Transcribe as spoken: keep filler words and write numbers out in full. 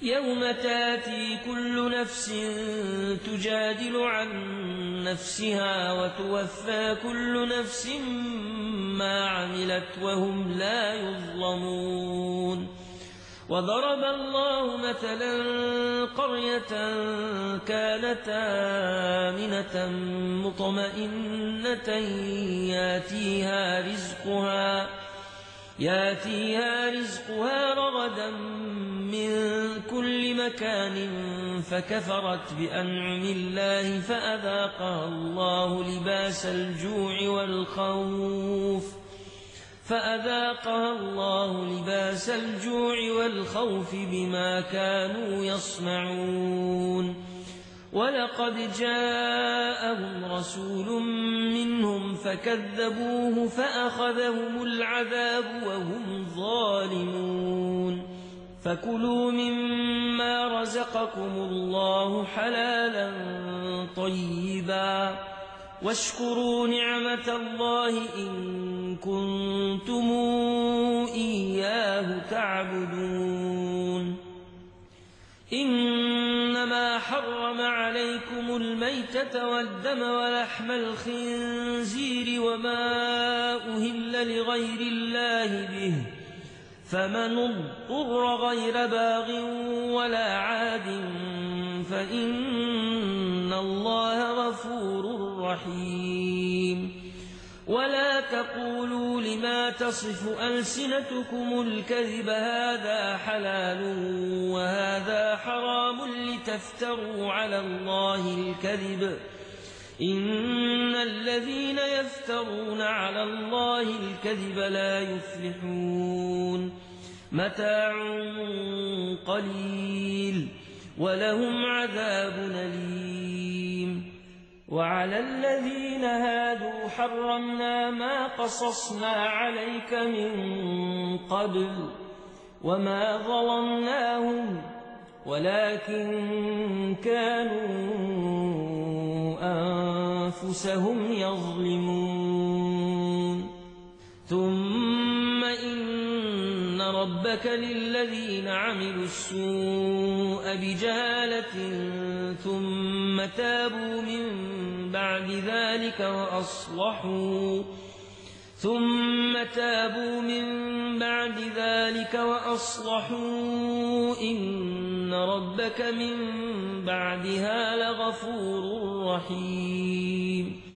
يوم تاتي كل نفس تجادل عن نفسها وتوفى كل نفس ما عملت وهم لا يظلمون. وضرب الله مثلا قرية كانت آمنة مطمئنة ياتيها رزقها ياتيها رزقها رغدا من كل مكان فكفرت بأنعم الله فأذاقها الله لباس الجوع والخوف فأذاقها الله لباس الجوع والخوف بما كانوا يصنعون. ولقد جاءهم رسول منهم فكذبوه فأخذهم العذاب وهم ظالمون. فكلوا مما رزقكم الله حلالا طيبا واشكروا نعمة الله إن كنتم إياه تعبدون. إنما حرم عليكم الميتة والدم ولحم الخنزير وما أهل لغير الله به فمن اضطر غير باغ ولا عاد فإن الله غفور رحيم. ولا تقولوا لما تصف ألسنتكم الكذب هذا حلال وهذا حرام لتفتروا على الله الكذب إن الذين يفترون على الله الكذب لا يفلحون. متاع قليل ولهم عذاب أليم. وعلى الذين هادوا حرمنا ما قصصنا عليك من قبل وما ظلمناهم ولكن كانوا أنفسهم يظلمون. ثم إن ربك للذين عملوا السوء بجهالة ثم تابوا من بعد ذلك وأصلحوا ثم تابوا من بعد ذلك وأصلحوا إن ربك من بعدها لغفور رحيم.